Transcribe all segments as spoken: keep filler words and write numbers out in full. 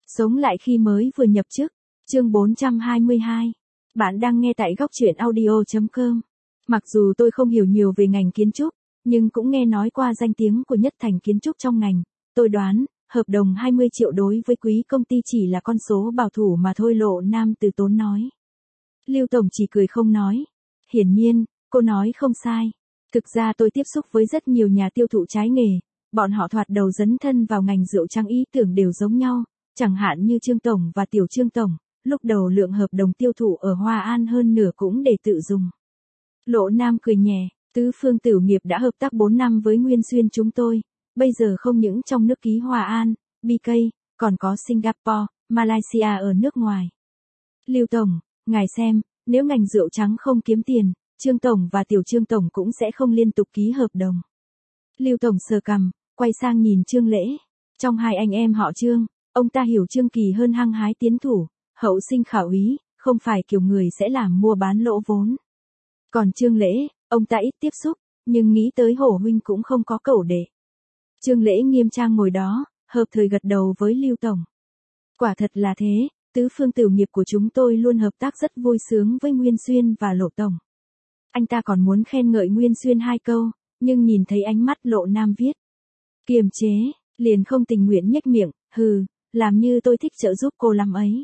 Sống lại khi mới vừa nhập chức. Chương bốn trăm hai mươi hai. Bạn đang nghe tại góc truyện audio chấm com. Mặc dù tôi không hiểu nhiều về ngành kiến trúc, nhưng cũng nghe nói qua danh tiếng của Nhất Thành Kiến trúc trong ngành. Tôi đoán, hợp đồng hai mươi triệu đối với quý công ty chỉ là con số bảo thủ mà thôi, Lộ Nam từ tốn nói. Lưu Tổng chỉ cười không nói. Hiển nhiên, cô nói không sai. Thực ra tôi tiếp xúc với rất nhiều nhà tiêu thụ trái nghề. Bọn họ thoạt đầu dấn thân vào ngành rượu trắng ý tưởng đều giống nhau. Chẳng hạn như Trương Tổng và Tiểu Trương Tổng, lúc đầu lượng hợp đồng tiêu thụ ở Hoa An hơn nửa cũng để tự dùng. Lộ Nam cười nhẹ, Tứ Phương Tửu Nghiệp đã hợp tác bốn năm với Nguyên Xuyên chúng tôi, bây giờ không những trong nước ký Hoa An, bê ca, còn có Singapore, Malaysia ở nước ngoài. Lưu Tổng, ngài xem, nếu ngành rượu trắng không kiếm tiền, Trương Tổng và Tiểu Trương Tổng cũng sẽ không liên tục ký hợp đồng. Lưu Tổng sờ cằm, quay sang nhìn Trương Lễ. Trong hai anh em họ Trương, ông ta hiểu Trương Kỳ hơn hăng hái tiến thủ, hậu sinh khảo úy, không phải kiểu người sẽ làm mua bán lỗ vốn. Còn Trương Lễ, ông ta ít tiếp xúc, nhưng nghĩ tới Hổ huynh cũng không có cẩu để. Trương Lễ nghiêm trang ngồi đó, hợp thời gật đầu với Lưu Tổng. Quả thật là thế, Tứ Phương Tửu Nghiệp của chúng tôi luôn hợp tác rất vui sướng với Nguyên Xuyên và Lộ Tổng. Anh ta còn muốn khen ngợi Nguyên Xuyên hai câu, nhưng nhìn thấy ánh mắt Lộ Nam viết. Kiềm chế, liền không tình nguyện nhếch miệng, hừ, làm như tôi thích trợ giúp cô lắm ấy.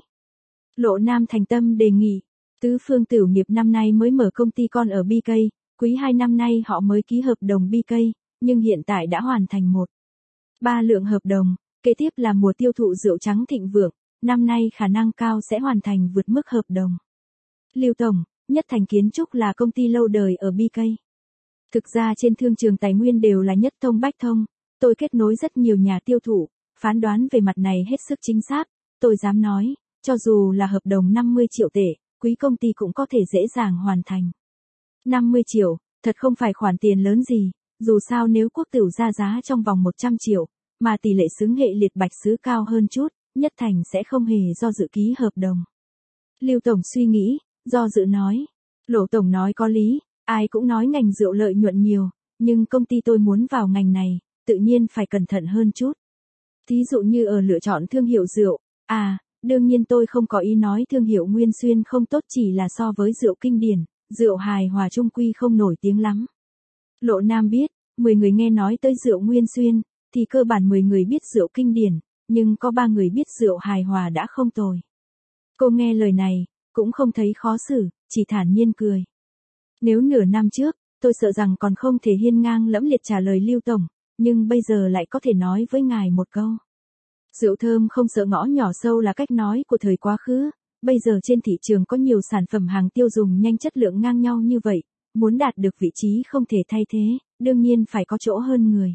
Lộ Nam thành tâm đề nghị. Tứ Phương Tửu Nghiệp năm nay mới mở công ty con ở bê ca, quý hai năm nay họ mới ký hợp đồng bê ca, nhưng hiện tại đã hoàn thành một. Ba lượng hợp đồng, kế tiếp là mùa tiêu thụ rượu trắng thịnh vượng, năm nay khả năng cao sẽ hoàn thành vượt mức hợp đồng. Lưu Tổng, Nhất Thành Kiến trúc là công ty lâu đời ở bê ca. Thực ra trên thương trường tài nguyên đều là nhất thông bách thông, tôi kết nối rất nhiều nhà tiêu thụ, phán đoán về mặt này hết sức chính xác, tôi dám nói, cho dù là hợp đồng năm mươi triệu tệ, quý công ty cũng có thể dễ dàng hoàn thành. năm mươi triệu, thật không phải khoản tiền lớn gì, dù sao nếu Quốc Tửu ra giá trong vòng một trăm triệu, mà tỷ lệ xứng hệ liệt bạch sứ cao hơn chút, Nhất Thành sẽ không hề do dự ký hợp đồng. Lưu Tổng suy nghĩ, do dự nói. Lộ Tổng nói có lý, ai cũng nói ngành rượu lợi nhuận nhiều, nhưng công ty tôi muốn vào ngành này, tự nhiên phải cẩn thận hơn chút. Thí dụ như ở lựa chọn thương hiệu rượu, à, đương nhiên tôi không có ý nói thương hiệu Nguyên Xuyên không tốt, chỉ là so với rượu kinh điển, rượu hài hòa trung quy không nổi tiếng lắm. Lộ Nam biết, mười người nghe nói tới rượu Nguyên Xuyên, thì cơ bản mười người biết rượu kinh điển, nhưng có ba người biết rượu hài hòa đã không tồi. Cô nghe lời này, cũng không thấy khó xử, chỉ thản nhiên cười. Nếu nửa năm trước, tôi sợ rằng còn không thể hiên ngang lẫm liệt trả lời Lưu Tổng, nhưng bây giờ lại có thể nói với ngài một câu. Rượu thơm không sợ ngõ nhỏ sâu là cách nói của thời quá khứ, bây giờ trên thị trường có nhiều sản phẩm hàng tiêu dùng nhanh chất lượng ngang nhau như vậy, muốn đạt được vị trí không thể thay thế, đương nhiên phải có chỗ hơn người.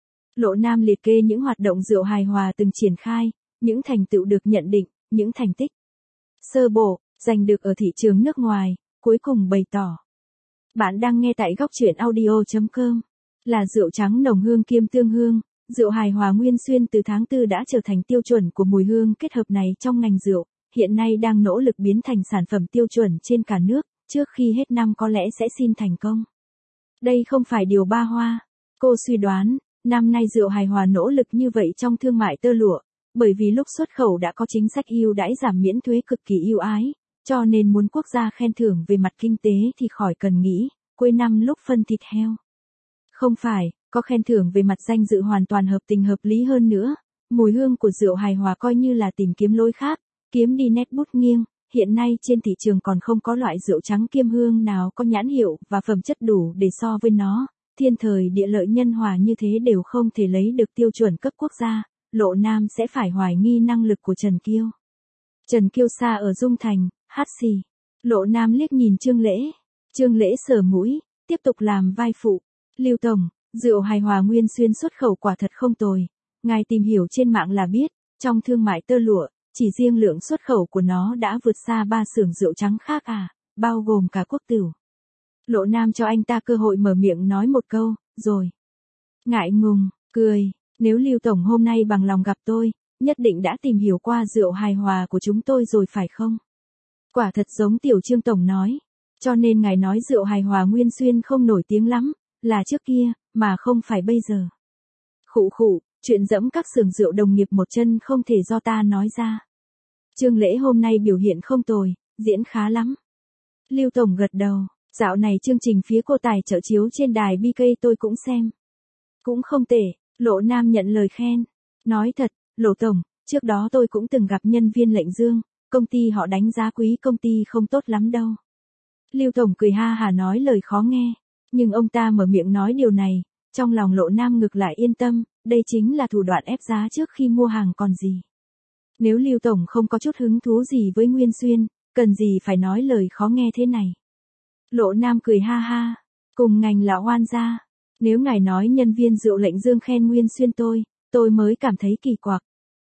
Lộ Nam liệt kê những hoạt động rượu hài hòa từng triển khai, những thành tựu được nhận định, những thành tích sơ bộ, giành được ở thị trường nước ngoài, cuối cùng bày tỏ. Bạn đang nghe tại góc truyện audio chấm com. Là rượu trắng nồng hương kiêm tương hương, rượu hài hòa Nguyên Xuyên từ tháng tư đã trở thành tiêu chuẩn của mùi hương kết hợp này trong ngành rượu, hiện nay đang nỗ lực biến thành sản phẩm tiêu chuẩn trên cả nước, trước khi hết năm có lẽ sẽ xin thành công. Đây không phải điều ba hoa. Cô suy đoán, năm nay rượu hài hòa nỗ lực như vậy trong thương mại tơ lụa, bởi vì lúc xuất khẩu đã có chính sách ưu đãi giảm miễn thuế cực kỳ ưu ái, cho nên muốn quốc gia khen thưởng về mặt kinh tế thì khỏi cần nghĩ, cuối năm lúc phân thịt heo. Không phải, có khen thưởng về mặt danh dự hoàn toàn hợp tình hợp lý hơn nữa, mùi hương của rượu hài hòa coi như là tìm kiếm lối khác, kiếm đi nét bút nghiêng, hiện nay trên thị trường còn không có loại rượu trắng kiêm hương nào có nhãn hiệu và phẩm chất đủ để so với nó, thiên thời địa lợi nhân hòa như thế đều không thể lấy được tiêu chuẩn cấp quốc gia, Lộ Nam sẽ phải hoài nghi năng lực của Trần Kiêu. Trần Kiêu xa ở Dung Thành, hát xì. Lộ Nam liếc nhìn Trương Lễ. Trương Lễ sờ mũi, tiếp tục làm vai phụ. Lưu Tổng, rượu hài hòa Nguyên Xuyên xuất khẩu quả thật không tồi. Ngài tìm hiểu trên mạng là biết, trong thương mại tơ lụa, chỉ riêng lượng xuất khẩu của nó đã vượt xa ba xưởng rượu trắng khác à, bao gồm cả Quốc Tửu. Lộ Nam cho anh ta cơ hội mở miệng nói một câu, rồi. Ngại ngùng, cười, nếu Lưu Tổng hôm nay bằng lòng gặp tôi, nhất định đã tìm hiểu qua rượu hài hòa của chúng tôi rồi phải không? Quả thật giống Tiểu Trương Tổng nói, cho nên ngài nói rượu hài hòa Nguyên Xuyên không nổi tiếng lắm, là trước kia, mà không phải bây giờ. Khụ khụ, Chuyện dẫm các xưởng rượu đồng nghiệp một chân không thể do ta nói ra. Trương Lễ hôm nay biểu hiện không tồi, diễn khá lắm. Lưu Tổng gật đầu, dạo này chương trình phía cô tài trợ chiếu trên đài bê ca tôi cũng xem. Cũng không tệ, Lộ Nam nhận lời khen. Nói thật, Lộ Tổng, trước đó tôi cũng từng gặp nhân viên Lệnh Dương, công ty họ đánh giá quý công ty không tốt lắm đâu. Lưu Tổng cười ha hà nói lời khó nghe, nhưng ông ta mở miệng nói điều này, trong lòng Lộ Nam ngược lại yên tâm, đây chính là thủ đoạn ép giá trước khi mua hàng còn gì. Nếu Lưu Tổng không có chút hứng thú gì với Nguyên Xuyên, cần gì phải nói lời khó nghe thế này. Lộ Nam cười ha ha, cùng ngành là oan gia. Nếu ngài nói nhân viên rượu Lệnh Dương khen Nguyên Xuyên tôi, tôi mới cảm thấy kỳ quặc.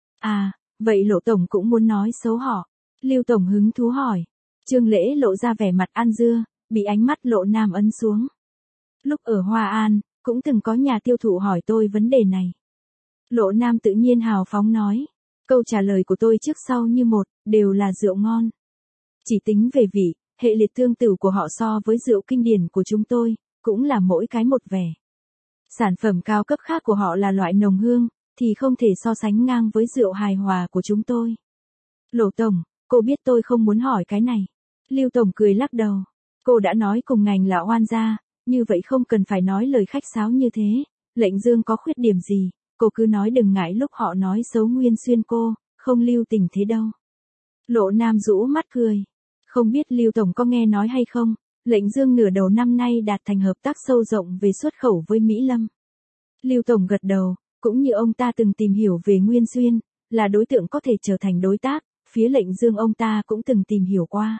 À, vậy Lộ Tổng cũng muốn nói xấu họ. Lưu Tổng hứng thú hỏi. Trương Lễ lộ ra vẻ mặt ăn dưa, bị ánh mắt Lộ Nam ấn xuống. Lúc ở Hoa An, cũng từng có nhà tiêu thụ hỏi tôi vấn đề này. Lộ Nam tự nhiên hào phóng nói. Câu trả lời của tôi trước sau như một, đều là rượu ngon. Chỉ tính về vị, hệ liệt tương tử của họ so với rượu kinh điển của chúng tôi, cũng là mỗi cái một vẻ. Sản phẩm cao cấp khác của họ là loại nồng hương, thì không thể so sánh ngang với rượu hài hòa của chúng tôi. Lộ Tổng, cô biết tôi không muốn hỏi cái này. Lưu Tổng cười lắc đầu. Cô đã nói cùng ngành là oan gia, như vậy không cần phải nói lời khách sáo như thế. Lệnh Dương có khuyết điểm gì, cô cứ nói đừng ngại lúc họ nói xấu Nguyên Xuyên cô, không lưu tình thế đâu. Lộ Nam rũ mắt cười. Không biết Lưu Tổng có nghe nói hay không, Lệnh Dương nửa đầu năm nay đạt thành hợp tác sâu rộng về xuất khẩu với Mỹ Lâm. Lưu Tổng gật đầu, cũng như ông ta từng tìm hiểu về Nguyên Xuyên, là đối tượng có thể trở thành đối tác, phía Lệnh Dương ông ta cũng từng tìm hiểu qua.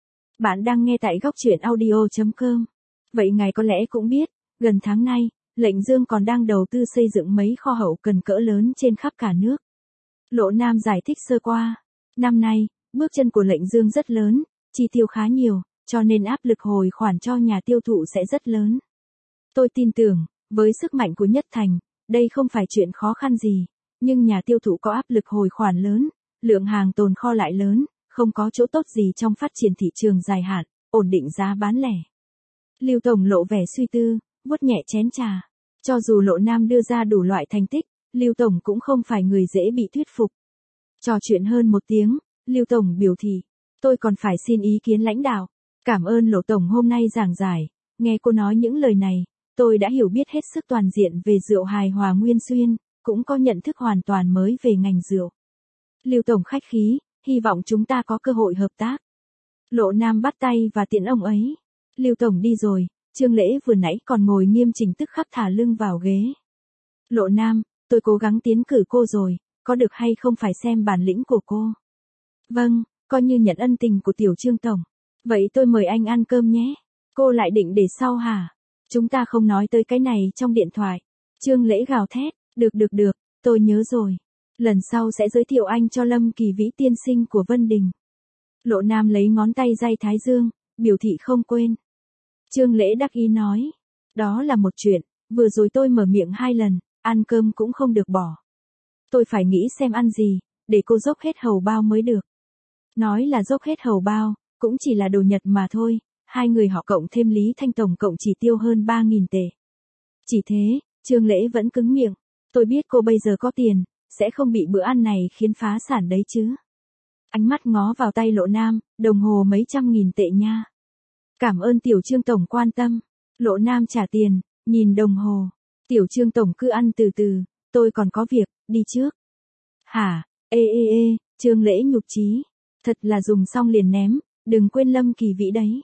Bạn đang nghe tại góc truyện audio chấm com. Vậy ngài có lẽ cũng biết, gần tháng nay, Lệnh Dương còn đang đầu tư xây dựng mấy kho hậu cần cỡ lớn trên khắp cả nước. Lộ Nam giải thích sơ qua. Năm nay, bước chân của Lệnh Dương rất lớn, chi tiêu khá nhiều, cho nên áp lực hồi khoản cho nhà tiêu thụ sẽ rất lớn. Tôi tin tưởng, với sức mạnh của Nhất Thành, đây không phải chuyện khó khăn gì, nhưng nhà tiêu thụ có áp lực hồi khoản lớn, lượng hàng tồn kho lại lớn, không có chỗ tốt gì trong phát triển thị trường dài hạn, ổn định giá bán lẻ. Lưu Tổng lộ vẻ suy tư, vuốt nhẹ chén trà. Cho dù Lộ Nam đưa ra đủ loại thành tích, Lưu Tổng cũng không phải người dễ bị thuyết phục. Trò chuyện hơn một tiếng, Lưu Tổng biểu thị, tôi còn phải xin ý kiến lãnh đạo. Cảm ơn Lộ Tổng hôm nay giảng giải, nghe cô nói những lời này, tôi đã hiểu biết hết sức toàn diện về rượu hài hòa Nguyên Xuyên, cũng có nhận thức hoàn toàn mới về ngành rượu. Lưu Tổng khách khí, hy vọng chúng ta có cơ hội hợp tác. Lộ Nam bắt tay và tiễn ông ấy. Lưu Tổng đi rồi, Trương Lễ vừa nãy còn ngồi nghiêm chỉnh tức khắc thả lưng vào ghế. Lộ Nam, tôi cố gắng tiến cử cô rồi, có được hay không phải xem bản lĩnh của cô. Vâng, coi như nhận ân tình của tiểu Trương Tổng. Vậy tôi mời anh ăn cơm nhé. Cô lại định để sau hả? Chúng ta không nói tới cái này trong điện thoại. Trương Lễ gào thét, được được được, tôi nhớ rồi. Lần sau sẽ giới thiệu anh cho Lâm Kỳ Vĩ tiên sinh của Vân Đình. Lộ Nam lấy ngón tay day thái dương, biểu thị không quên. Trương Lễ đắc ý nói, đó là một chuyện, vừa rồi tôi mở miệng hai lần, ăn cơm cũng không được bỏ. Tôi phải nghĩ xem ăn gì, để cô dốc hết hầu bao mới được. Nói là dốc hết hầu bao, cũng chỉ là đồ Nhật mà thôi, hai người họ cộng thêm Lý Thanh tổng cộng chỉ tiêu hơn ba nghìn tệ. Chỉ thế, Trương Lễ vẫn cứng miệng, tôi biết cô bây giờ có tiền, sẽ không bị bữa ăn này khiến phá sản đấy chứ. Ánh mắt ngó vào tay Lộ Nam, đồng hồ mấy trăm nghìn tệ nha. Cảm ơn tiểu Trương Tổng quan tâm. Lộ Nam trả tiền, nhìn đồng hồ. Tiểu Trương Tổng cứ ăn từ từ, tôi còn có việc, đi trước. Hả, ê ê ê, Trương Lễ nhục chí. Thật là dùng xong liền ném, đừng quên Lâm Kỳ Vĩ đấy.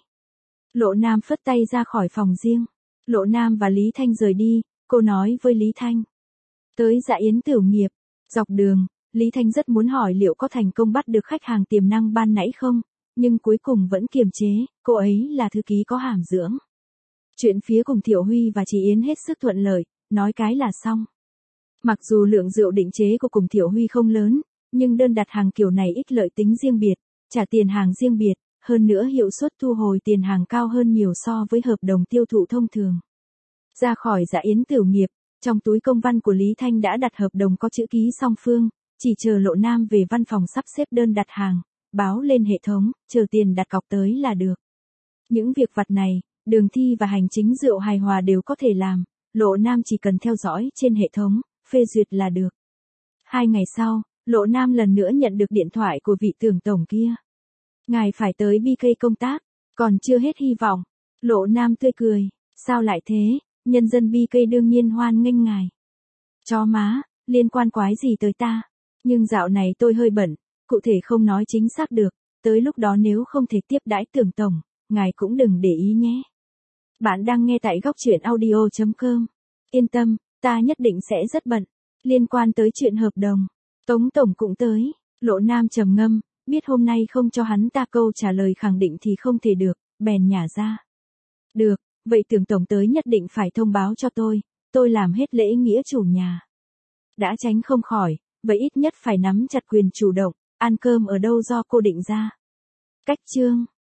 Lộ Nam phất tay ra khỏi phòng riêng. Lộ Nam và Lý Thanh rời đi, cô nói với Lý Thanh. Tới dạ yến tiểu nghiệp, dọc đường, Lý Thanh rất muốn hỏi liệu có thành công bắt được khách hàng tiềm năng ban nãy không, nhưng cuối cùng vẫn kiềm chế, cô ấy là thư ký có hàm dưỡng. Chuyện phía cùng Thiệu Huy và chị Yến hết sức thuận lợi, nói cái là xong. Mặc dù lượng rượu định chế của cùng Thiệu Huy không lớn, nhưng đơn đặt hàng kiểu này ích lợi tính riêng biệt, trả tiền hàng riêng biệt, hơn nữa hiệu suất thu hồi tiền hàng cao hơn nhiều so với hợp đồng tiêu thụ thông thường. Ra khỏi dạ yến tiểu nghiệp, trong túi công văn của Lý Thanh đã đặt hợp đồng có chữ ký song phương, chỉ chờ Lộ Nam về văn phòng sắp xếp đơn đặt hàng, báo lên hệ thống, chờ tiền đặt cọc tới là được. Những việc vặt này, Đường Thi và hành chính rượu hài hòa đều có thể làm, Lộ Nam chỉ cần theo dõi trên hệ thống, phê duyệt là được. Hai ngày sau, Lộ Nam lần nữa nhận được điện thoại của vị Tưởng tổng kia. Ngài phải tới bê ca công tác, còn chưa hết hy vọng. Lộ Nam tươi cười, sao lại thế, nhân dân bê ca đương nhiên hoan nghênh ngài. Chó má, liên quan quái gì tới ta, nhưng dạo này tôi hơi bận, cụ thể không nói chính xác được, tới lúc đó nếu không thể tiếp đãi Tưởng tổng, ngài cũng đừng để ý nhé. Bạn đang nghe tại góc truyện audio chấm com. Yên tâm, ta nhất định sẽ rất bận. Liên quan tới chuyện hợp đồng, Tống tổng cũng tới. Lộ Nam trầm ngâm, biết hôm nay không cho hắn ta câu trả lời khẳng định thì không thể được, bèn nhả ra. Được, vậy Tưởng tổng tới nhất định phải thông báo cho tôi, tôi làm hết lễ nghĩa chủ nhà. Đã tránh không khỏi, vậy ít nhất phải nắm chặt quyền chủ động, ăn cơm ở đâu do cô định ra. Cách chương